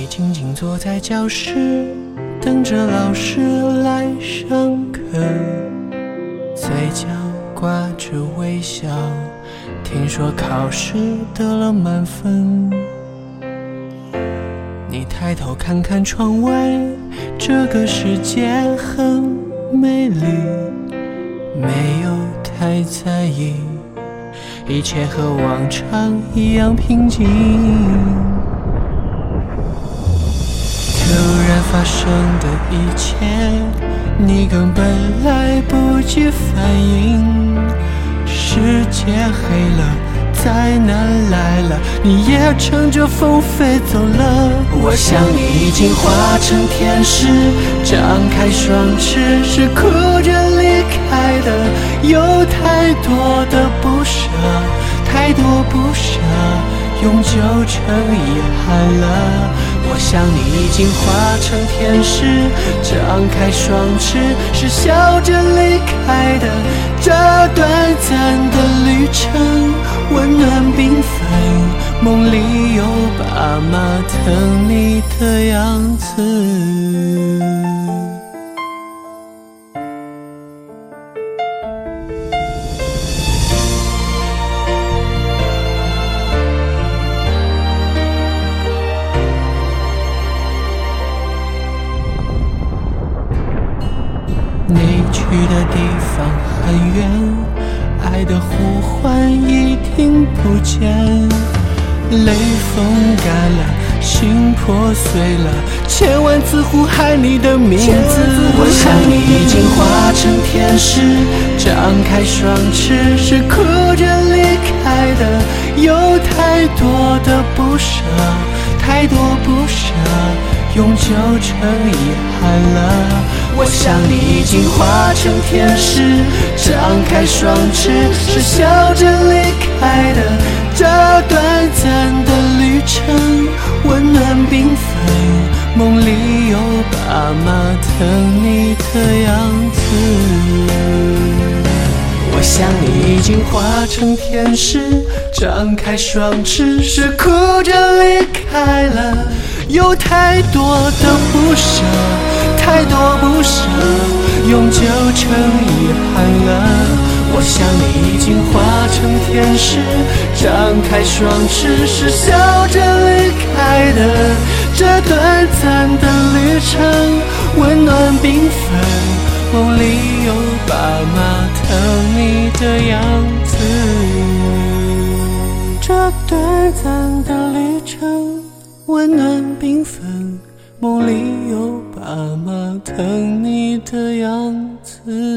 你静静坐在教室，等着老师来上课，嘴角挂着微笑，听说考试得了满分。你抬头看看窗外，这个世界很美丽，没有太在意，一切和往常一样平静。突然发生的一切，你根本来不及反应。世界黑了，灾难来了，你也乘着风飞走了。我想你已经化成天使，张开双翅，是哭着离开的。有太多的不舍，太多不舍，永久成遗憾了。我想你已经化成天使，张开双翅，是笑着离开的。这短暂的旅程，温暖缤纷，梦里有爸妈疼你的样子。你去的地方很远，爱的呼唤已听不见，泪风干了，心破碎了，千万次呼喊你的名字。我想你已经化成天使，张开双翅，是哭着离开的。有太多的不舍，太多不舍，永久成遗憾了。我想你已经化成天使，张开双翅，是笑着离开的。这短暂的旅程，温暖缤纷，梦里有爸妈疼你的样子。我想你已经化成天使，张开双翅，是哭着离开了。有太多的不舍，太多不舍，永久成遗憾了。我想你已经化成天使，张开双翅，是笑着离开的。这短暂的旅程，温暖缤纷，梦里有爸妈疼你的样子。这短暂的旅程，温暖缤纷，梦里有爸妈疼你的样子。